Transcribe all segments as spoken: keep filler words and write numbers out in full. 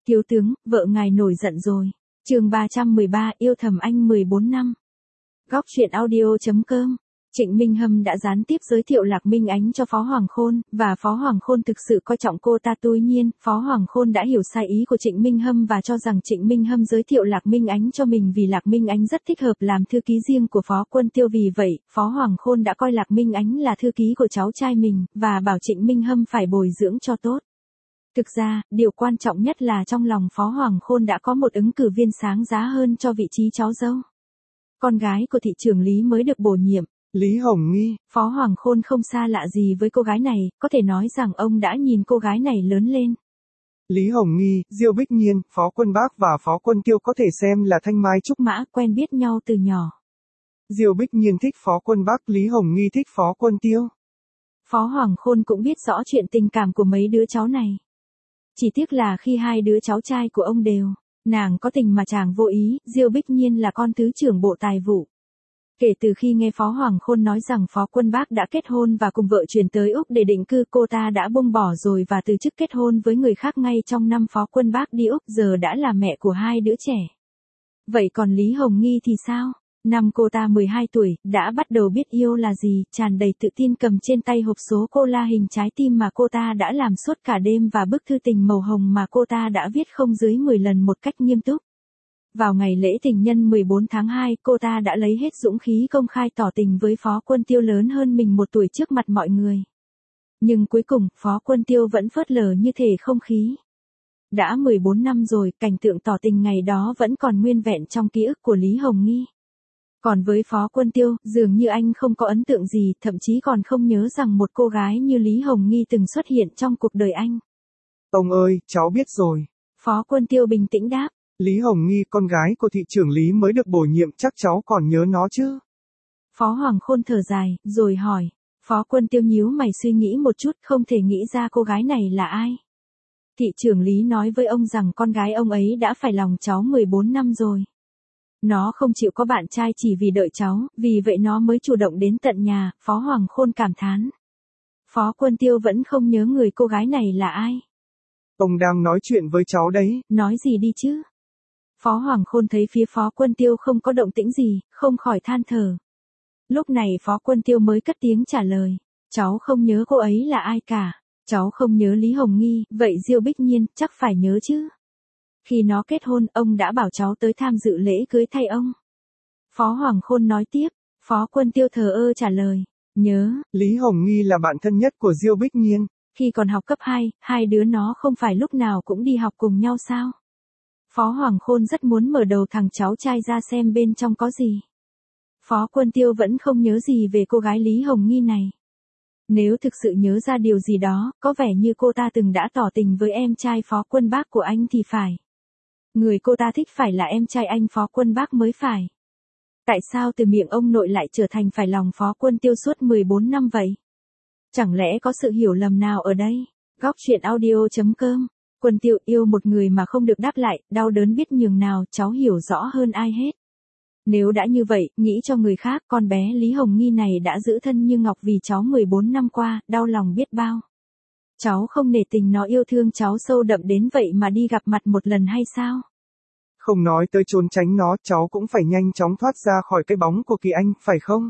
Thiếu tướng, vợ ngài nổi giận rồi. Chương ba trăm mười ba, yêu thầm anh mười bốn năm. Góc truyện audio chấm com. Trịnh Minh Hâm đã gián tiếp giới thiệu Lạc Minh Ánh cho Phó Hoàng Khôn, và Phó Hoàng Khôn thực sự coi trọng cô ta. Tuy nhiên, Phó Hoàng Khôn đã hiểu sai ý của Trịnh Minh Hâm và cho rằng Trịnh Minh Hâm giới thiệu Lạc Minh Ánh cho mình vì Lạc Minh Ánh rất thích hợp làm thư ký riêng của Phó Quân Tiêu. Vì vậy, Phó Hoàng Khôn đã coi Lạc Minh Ánh là thư ký của cháu trai mình, và bảo Trịnh Minh Hâm phải bồi dưỡng cho tốt. Thực ra, điều quan trọng nhất là trong lòng Phó Hoàng Khôn đã có một ứng cử viên sáng giá hơn cho vị trí cháu dâu. Con gái của thị trưởng Lý mới được bổ nhiệm. Lý Hồng Nghi. Phó Hoàng Khôn không xa lạ gì với cô gái này, có thể nói rằng ông đã nhìn cô gái này lớn lên. Lý Hồng Nghi, Diêu Bích Nhiên, Phó Quân Bác và Phó Quân Tiêu có thể xem là thanh mai trúc mã, quen biết nhau từ nhỏ. Diêu Bích Nhiên thích Phó Quân Bác, Lý Hồng Nghi thích Phó Quân Tiêu. Phó Hoàng Khôn cũng biết rõ chuyện tình cảm của mấy đứa cháu này. Chỉ tiếc là khi hai đứa cháu trai của ông đều, nàng có tình mà chàng vô ý. Diêu Bích Nhiên là con thứ trưởng Bộ Tài vụ. Kể từ khi nghe Phó Hoàng Khôn nói rằng Phó Quân Bác đã kết hôn và cùng vợ chuyển tới Úc để định cư, cô ta đã buông bỏ rồi và từ chức kết hôn với người khác ngay trong năm Phó Quân Bác đi Úc, giờ đã là mẹ của hai đứa trẻ. Vậy còn Lý Hồng Nghi thì sao? Năm cô ta mười hai tuổi, đã bắt đầu biết yêu là gì, tràn đầy tự tin cầm trên tay hộp số cola hình trái tim mà cô ta đã làm suốt cả đêm và bức thư tình màu hồng mà cô ta đã viết không dưới mười lần một cách nghiêm túc. Vào ngày lễ tình nhân mười bốn tháng hai, cô ta đã lấy hết dũng khí công khai tỏ tình với Phó Quân Tiêu lớn hơn mình một tuổi trước mặt mọi người. Nhưng cuối cùng, Phó Quân Tiêu vẫn phớt lờ như thể không khí. Đã mười bốn năm rồi, cảnh tượng tỏ tình ngày đó vẫn còn nguyên vẹn trong ký ức của Lý Hồng Nghi. Còn với Phó Quân Tiêu, dường như anh không có ấn tượng gì, thậm chí còn không nhớ rằng một cô gái như Lý Hồng Nghi từng xuất hiện trong cuộc đời anh. Ông ơi, cháu biết rồi. Phó Quân Tiêu bình tĩnh đáp. Lý Hồng Nghi, con gái của thị trưởng Lý mới được bổ nhiệm, chắc cháu còn nhớ nó chứ? Phó Hoàng Khôn thở dài, rồi hỏi. Phó Quân Tiêu nhíu mày suy nghĩ một chút, không thể nghĩ ra cô gái này là ai. Thị trưởng Lý nói với ông rằng con gái ông ấy đã phải lòng cháu mười bốn năm rồi. Nó không chịu có bạn trai chỉ vì đợi cháu, vì vậy nó mới chủ động đến tận nhà. Phó Hoàng Khôn cảm thán. Phó Quân Tiêu vẫn không nhớ người cô gái này là ai. Ông đang nói chuyện với cháu đấy. Nói gì đi chứ? Phó Hoàng Khôn thấy phía Phó Quân Tiêu không có động tĩnh gì, không khỏi than thở. Lúc này Phó Quân Tiêu mới cất tiếng trả lời. Cháu không nhớ cô ấy là ai cả. Cháu không nhớ Lý Hồng Nghi, vậy Diêu Bích Nhiên chắc phải nhớ chứ. Khi nó kết hôn, ông đã bảo cháu tới tham dự lễ cưới thay ông. Phó Hoàng Khôn nói tiếp. Phó Quân Tiêu thờ ơ trả lời. Nhớ. Lý Hồng Nghi là bạn thân nhất của Diêu Bích Nhiên. Khi còn học cấp hai, hai đứa nó không phải lúc nào cũng đi học cùng nhau sao? Phó Hoàng Khôn rất muốn mở đầu thằng cháu trai ra xem bên trong có gì. Phó Quân Tiêu vẫn không nhớ gì về cô gái Lý Hồng Nghi này. Nếu thực sự nhớ ra điều gì đó, có vẻ như cô ta từng đã tỏ tình với em trai Phó Quân Bác của anh thì phải. Người cô ta thích phải là em trai anh Phó Quân Bác mới phải. Tại sao từ miệng ông nội lại trở thành phải lòng Phó Quân Tiêu suốt mười bốn năm vậy? Chẳng lẽ có sự hiểu lầm nào ở đây? Góc truyện audio chấm com. Quân Tiêu yêu một người mà không được đáp lại, đau đớn biết nhường nào, cháu hiểu rõ hơn ai hết. Nếu đã như vậy, nghĩ cho người khác, con bé Lý Hồng Nghi này đã giữ thân như ngọc vì cháu mười bốn năm qua, đau lòng biết bao. Cháu không nể tình nó yêu thương cháu sâu đậm đến vậy mà đi gặp mặt một lần hay sao? Không nói tới trốn tránh nó, cháu cũng phải nhanh chóng thoát ra khỏi cái bóng của Kỳ Anh, phải không?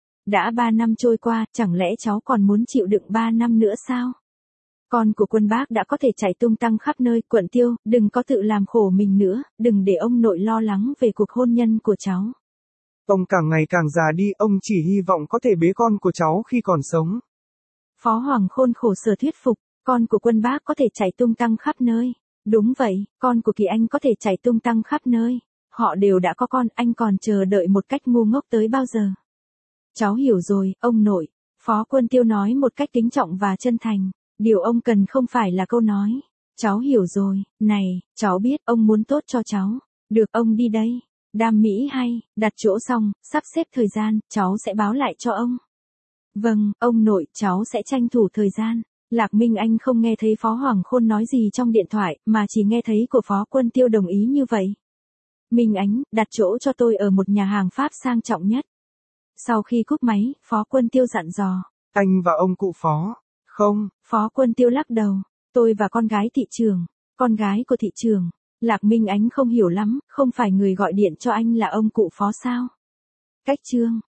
Đã ba năm trôi qua, chẳng lẽ cháu còn muốn chịu đựng ba năm nữa sao? Con của Quân Bác đã có thể chạy tung tăng khắp nơi. Quận Tiêu, đừng có tự làm khổ mình nữa, đừng để ông nội lo lắng về cuộc hôn nhân của cháu. Ông càng ngày càng già đi, ông chỉ hy vọng có thể bế con của cháu khi còn sống. Phó Hoàng Khôn khổ sở thuyết phục, con của Quân Bác có thể chạy tung tăng khắp nơi. Đúng vậy, con của Kỳ Anh có thể chạy tung tăng khắp nơi. Họ đều đã có con, anh còn chờ đợi một cách ngu ngốc tới bao giờ? Cháu hiểu rồi, ông nội. Phó Quân Tiêu nói một cách kính trọng và chân thành. Điều ông cần không phải là câu nói. Cháu hiểu rồi, này, cháu biết ông muốn tốt cho cháu. Được, ông đi đây. Đam mỹ hay, đặt chỗ xong, sắp xếp thời gian, cháu sẽ báo lại cho ông. Vâng, ông nội, cháu sẽ tranh thủ thời gian. Lạc Minh Anh không nghe thấy Phó Hoàng Khôn nói gì trong điện thoại, mà chỉ nghe thấy của Phó Quân Tiêu đồng ý như vậy. Minh Ánh, đặt chỗ cho tôi ở một nhà hàng Pháp sang trọng nhất. Sau khi cúp máy, Phó Quân Tiêu dặn dò. Anh và ông cụ Phó. Không. Phó Quân Tiêu lắc đầu. Tôi và con gái thị trưởng. Con gái của thị trưởng. Lạc Minh Ánh không hiểu lắm, không phải người gọi điện cho anh là ông cụ Phó sao? Cách chương.